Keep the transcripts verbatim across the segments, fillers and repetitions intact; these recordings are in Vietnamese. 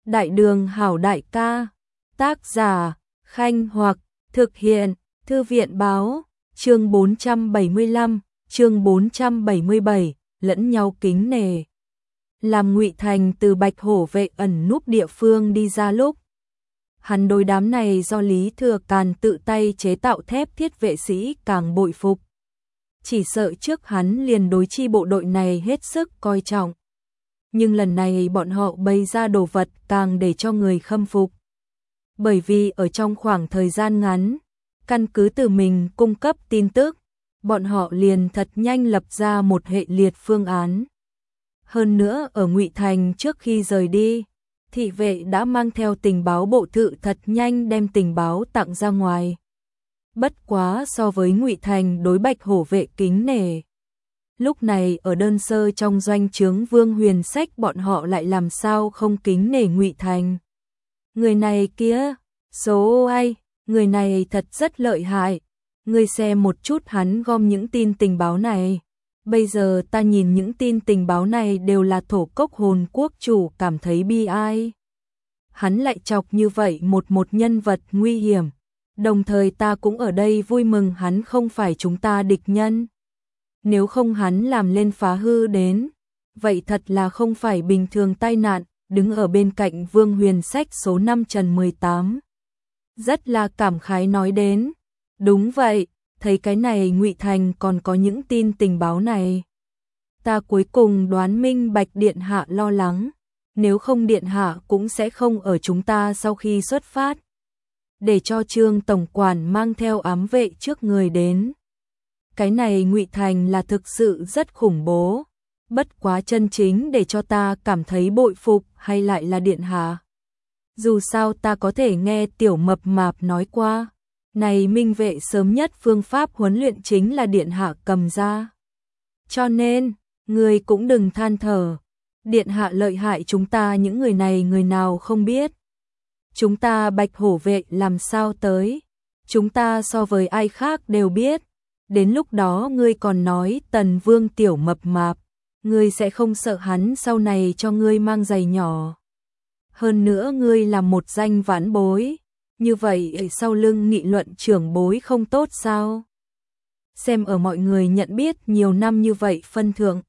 Đại đường hảo đại ca, tác giả, Khanh Hoặc, thực hiện, Thư viện báo, chương bốn trăm bảy mươi lăm, chương bốn trăm bảy mươi bảy, lẫn nhau kính nể. Làm Ngụy Thành từ Bạch Hổ vệ ẩn núp địa phương đi ra lúc. Hắn đối đám này do Lý Thừa Càn tự tay chế tạo thép thiết vệ sĩ càng bội phục. Chỉ sợ trước hắn liền đối chi bộ đội này hết sức coi trọng. Nhưng lần này bọn họ bày ra đồ vật càng để cho người khâm phục. Bởi vì ở trong khoảng thời gian ngắn, căn cứ từ mình cung cấp tin tức, bọn họ liền thật nhanh lập ra một hệ liệt phương án. Hơn nữa ở Ngụy Thành trước khi rời đi, thị vệ đã mang theo tình báo bộ thự thật nhanh đem tình báo tặng ra ngoài. Bất quá so với Ngụy Thành đối Bạch Hổ vệ kính nể. Lúc này ở đơn sơ trong doanh trướng Vương Huyền Sách bọn họ lại làm sao không kính nể Ngụy Thành. Người này kia, số ai, người này thật rất lợi hại. Ngươi xem một chút hắn gom những tin tình báo này. Bây giờ ta nhìn những tin tình báo này đều là thổ cốc hồn quốc chủ cảm thấy bi ai. Hắn lại chọc như vậy một một nhân vật nguy hiểm. Đồng thời ta cũng ở đây vui mừng hắn không phải chúng ta địch nhân. Nếu không hắn làm lên phá hư đến, vậy thật là không phải bình thường tai nạn. Đứng ở bên cạnh Vương Huyền Sách số năm Trần mười tám. Rất là cảm khái nói đến. Đúng vậy, thấy cái này Ngụy Thành còn có những tin tình báo này. Ta cuối cùng đoán minh bạch điện hạ lo lắng. Nếu không điện hạ cũng sẽ không ở chúng ta sau khi xuất phát. Để cho Trương tổng quản mang theo ám vệ trước người đến. Cái này Ngụy Thành là thực sự rất khủng bố. Bất quá chân chính để cho ta cảm thấy bội phục hay lại là điện hạ. Dù sao ta có thể nghe tiểu mập mạp nói qua. Này minh vệ sớm nhất phương pháp huấn luyện chính là điện hạ cầm ra. Cho nên, người cũng đừng than thở. Điện hạ lợi hại chúng ta những người này người nào không biết. Chúng ta Bạch Hổ vệ làm sao tới. Chúng ta so với ai khác đều biết. Đến lúc đó ngươi còn nói Tần Vương tiểu mập mạp. Ngươi sẽ không sợ hắn sau này cho ngươi mang giày nhỏ. Hơn nữa ngươi là một danh vãn bối. Như vậy sau lưng nghị luận trưởng bối không tốt sao? Xem ở mọi người nhận biết nhiều năm như vậy phân thượng.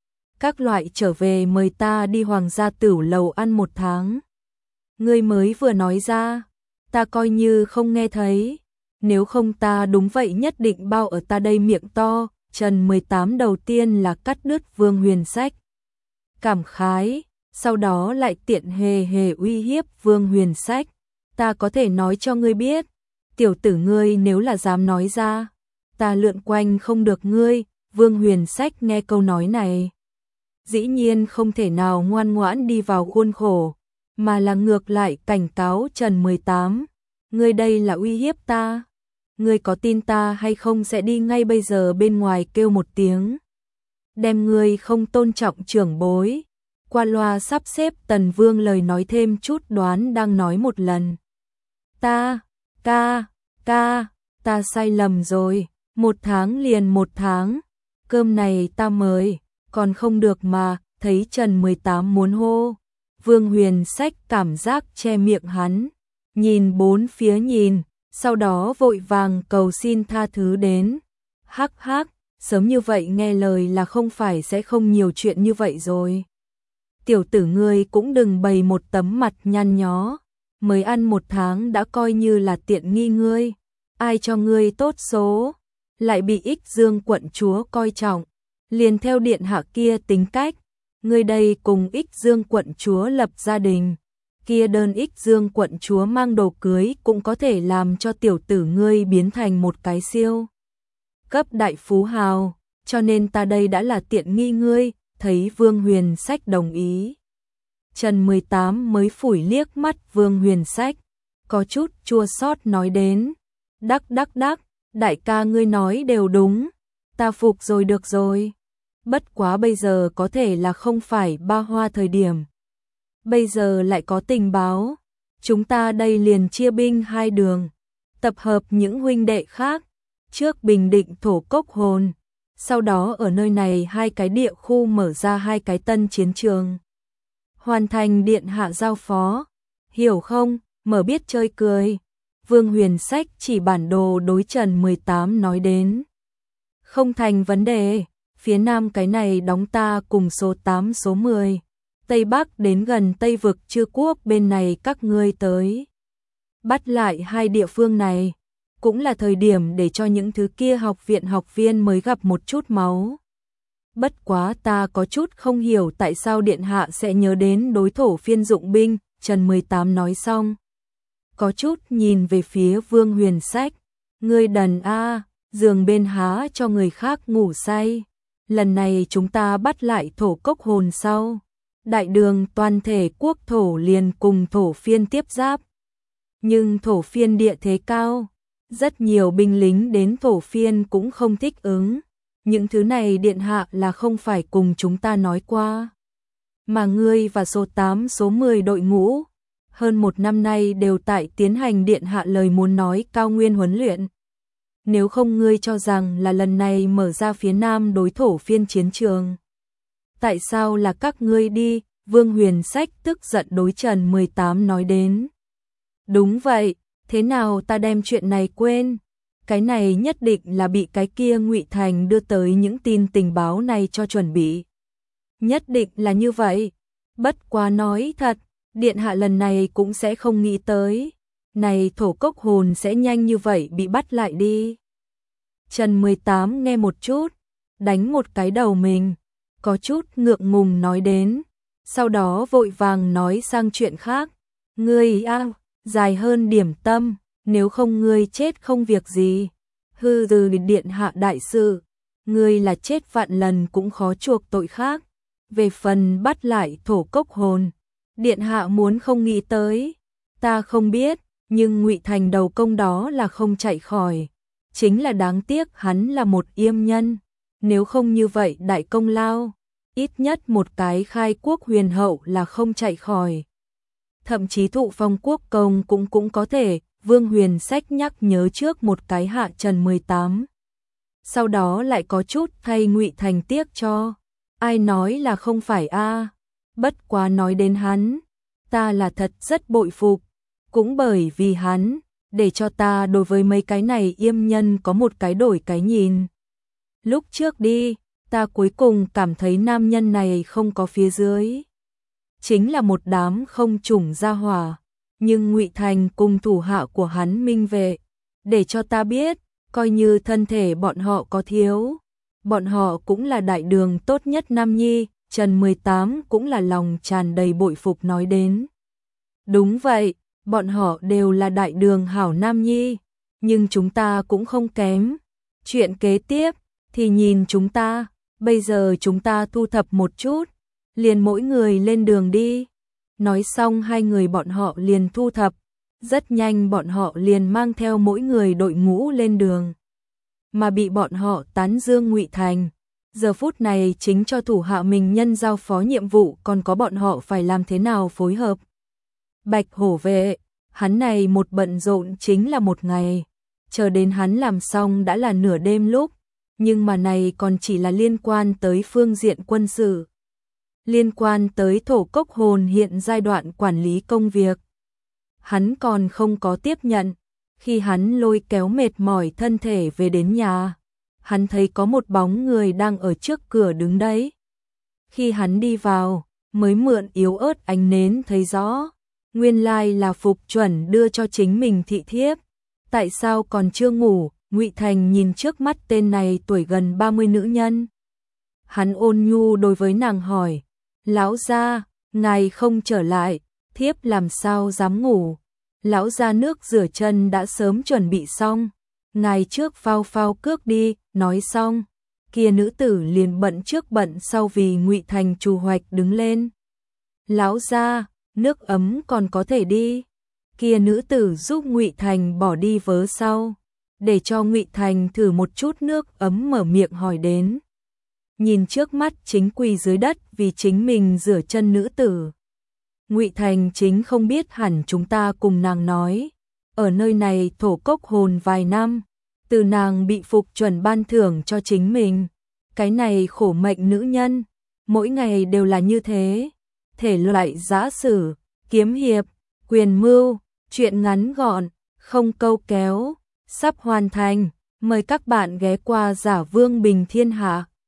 Các loại trở về mời ta đi Hoàng gia Tửu lầu ăn một tháng. Ngươi mới vừa nói ra, ta coi như không nghe thấy. Nếu không ta đúng vậy nhất định bao ở ta đây miệng to. Trần mười tám đầu tiên là cắt đứt Vương Huyền Sách. Cảm khái, sau đó lại tiện hề hề uy hiếp Vương Huyền Sách. Ta có thể nói cho ngươi biết, tiểu tử ngươi nếu là dám nói ra, ta lượn quanh không được ngươi. Vương Huyền Sách nghe câu nói này, dĩ nhiên không thể nào ngoan ngoãn đi vào khuôn khổ, mà là ngược lại cảnh cáo Trần mười tám, ngươi đây là uy hiếp ta. Ngươi có tin ta hay không sẽ đi ngay bây giờ bên ngoài kêu một tiếng. Đem ngươi không tôn trọng trưởng bối. Qua loa sắp xếp Tần Vương lời nói thêm chút đoán đang nói một lần. Ta, ca, ca, ta sai lầm rồi. Một tháng liền một tháng. Cơm này ta mời, còn không được mà. Thấy Trần mười tám muốn hô. Vương Huyền Sách cảm giác che miệng hắn. Nhìn bốn phía nhìn. Sau đó vội vàng cầu xin tha thứ đến. Hắc hắc, sớm như vậy nghe lời là không phải sẽ không nhiều chuyện như vậy rồi. Tiểu tử ngươi cũng đừng bày một tấm mặt nhăn nhó. Mới ăn một tháng đã coi như là tiện nghi ngươi. Ai cho ngươi tốt số. Lại bị Ích Dương quận chúa coi trọng. Liền theo điện hạ kia tính cách. Ngươi đây cùng Ích Dương quận chúa lập gia đình. Kia đơn Ích Dương quận chúa mang đồ cưới cũng có thể làm cho tiểu tử ngươi biến thành một cái siêu cấp đại phú hào, cho nên ta đây đã là tiện nghi ngươi. Thấy Vương Huyền Sách đồng ý, Trần mười tám mới phủi liếc mắt Vương Huyền Sách, có chút chua xót nói đến, đắc đắc đắc, đại ca ngươi nói đều đúng, ta phục rồi được rồi. Bất quá bây giờ có thể là không phải ba hoa thời điểm. Bây giờ lại có tình báo, chúng ta đây liền chia binh hai đường, tập hợp những huynh đệ khác, trước bình định thổ cốc hồn, sau đó ở nơi này hai cái địa khu mở ra hai cái tân chiến trường. Hoàn thành điện hạ giao phó, hiểu không, mở biết chơi cười. Vương Huyền Sách chỉ bản đồ đối Trần mười tám nói đến. Không thành vấn đề, phía nam cái này đóng ta cùng số tám số mười. Tây Bắc đến gần Tây vực Chư Quốc bên này các ngươi tới. Bắt lại hai địa phương này, cũng là thời điểm để cho những thứ kia học viện học viên mới gặp một chút máu. Bất quá ta có chút không hiểu tại sao Điện Hạ sẽ nhớ đến đối thổ phiên dụng binh, Trần mười tám nói xong. Có chút nhìn về phía Vương Huyền Sách, ngươi đần a, giường bên há cho người khác ngủ say. Lần này chúng ta bắt lại thổ cốc hồn sau. Đại đường toàn thể quốc thổ liền cùng thổ phiên tiếp giáp. Nhưng thổ phiên địa thế cao, rất nhiều binh lính đến thổ phiên cũng không thích ứng. Những thứ này Điện Hạ là không phải cùng chúng ta nói qua. Mà ngươi và số tám số mười đội ngũ, hơn một năm nay đều tại tiến hành Điện Hạ lời muốn nói cao nguyên huấn luyện. Nếu không ngươi cho rằng là lần này mở ra phía nam đối thổ phiên chiến trường. Tại sao là các ngươi đi? Vương Huyền Sách tức giận đối Trần mười tám nói đến. Đúng vậy, thế nào ta đem chuyện này quên? Cái này nhất định là bị cái kia Ngụy Thành đưa tới những tin tình báo này cho chuẩn bị. Nhất định là như vậy. Bất quá nói thật, Điện Hạ lần này cũng sẽ không nghĩ tới. Này thổ cốc hồn sẽ nhanh như vậy bị bắt lại đi. Trần mười tám nghe một chút, đánh một cái đầu mình, có chút ngượng ngùng nói đến. Sau đó vội vàng nói sang chuyện khác. Ngươi a, dài hơn điểm tâm, nếu không ngươi chết không việc gì. Hư từ Điện Hạ đại sự, ngươi là chết vạn lần cũng khó chuộc tội khác. Về phần bắt lại thổ cốc hồn, Điện Hạ muốn không nghĩ tới, ta không biết, nhưng Ngụy Thành đầu công đó là không chạy khỏi. Chính là đáng tiếc hắn là một yêm nhân, nếu không như vậy đại công lao, ít nhất một cái khai quốc huyền hậu là không chạy khỏi. Thậm chí thụ phong quốc công cũng cũng có thể. Vương Huyền Sách nhắc nhớ trước một cái hạ Trần mười tám. Sau đó lại có chút thay Ngụy Thành tiếc cho. Ai nói là không phải a? Bất quá nói đến hắn, ta là thật rất bội phục. Cũng bởi vì hắn, để cho ta đối với mấy cái này yêm nhân có một cái đổi cái nhìn. Lúc trước đi, ta cuối cùng cảm thấy nam nhân này không có phía dưới. Chính là một đám không chủng gia hỏa. Nhưng Ngụy Thành cùng thủ hạ của hắn minh vệ, để cho ta biết, coi như thân thể bọn họ có thiếu, bọn họ cũng là đại đường tốt nhất nam nhi. Trần mười tám cũng là lòng tràn đầy bội phục nói đến. Đúng vậy, bọn họ đều là đại đường hảo nam nhi, nhưng chúng ta cũng không kém. Chuyện kế tiếp thì nhìn chúng ta, bây giờ chúng ta thu thập một chút, liền mỗi người lên đường đi. Nói xong hai người bọn họ liền thu thập, rất nhanh bọn họ liền mang theo mỗi người đội ngũ lên đường. Mà bị bọn họ tán dương Ngụy Thành, giờ phút này chính cho thủ hạ mình nhân giao phó nhiệm vụ, còn có bọn họ phải làm thế nào phối hợp. Bạch Hổ vệ, hắn này một bận rộn chính là một ngày, chờ đến hắn làm xong đã là nửa đêm lúc, nhưng mà này còn chỉ là liên quan tới phương diện quân sự. Liên quan tới thổ cốc hồn hiện giai đoạn quản lý công việc. Hắn còn không có tiếp nhận, khi hắn lôi kéo mệt mỏi thân thể về đến nhà, hắn thấy có một bóng người đang ở trước cửa đứng đấy. Khi hắn đi vào, mới mượn yếu ớt ánh nến thấy rõ, nguyên lai là Phục Chuẩn đưa cho chính mình thị thiếp. Tại sao còn chưa ngủ? Ngụy Thành nhìn trước mắt tên này tuổi gần ba mươi nữ nhân. Hắn ôn nhu đối với nàng hỏi, lão gia, ngài không trở lại, thiếp làm sao dám ngủ. Lão gia nước rửa chân đã sớm chuẩn bị xong, ngài trước phao phao cước đi. Nói xong, kia nữ tử liền bận trước bận sau vì Ngụy Thành trù hoạch đứng lên. Lão gia, nước ấm còn có thể đi. Kia nữ tử giúp Ngụy Thành bỏ đi vớ sau, để cho Ngụy Thành thử một chút nước ấm, mở miệng hỏi đến. Nhìn trước mắt chính quỳ dưới đất vì chính mình rửa chân nữ tử, Ngụy Thành chính không biết hẳn chúng ta cùng nàng nói, ở nơi này thổ cốc hồn vài năm, từ nàng bị Phục Chuẩn ban thưởng cho chính mình, cái này khổ mệnh nữ nhân, mỗi ngày đều là như thế, thể loại giã sử, kiếm hiệp, Quyền mưu, chuyện ngắn gọn, không câu kéo, sắp hoàn thành. Mời các bạn ghé qua Giả Vương Bình Thiên Hạ.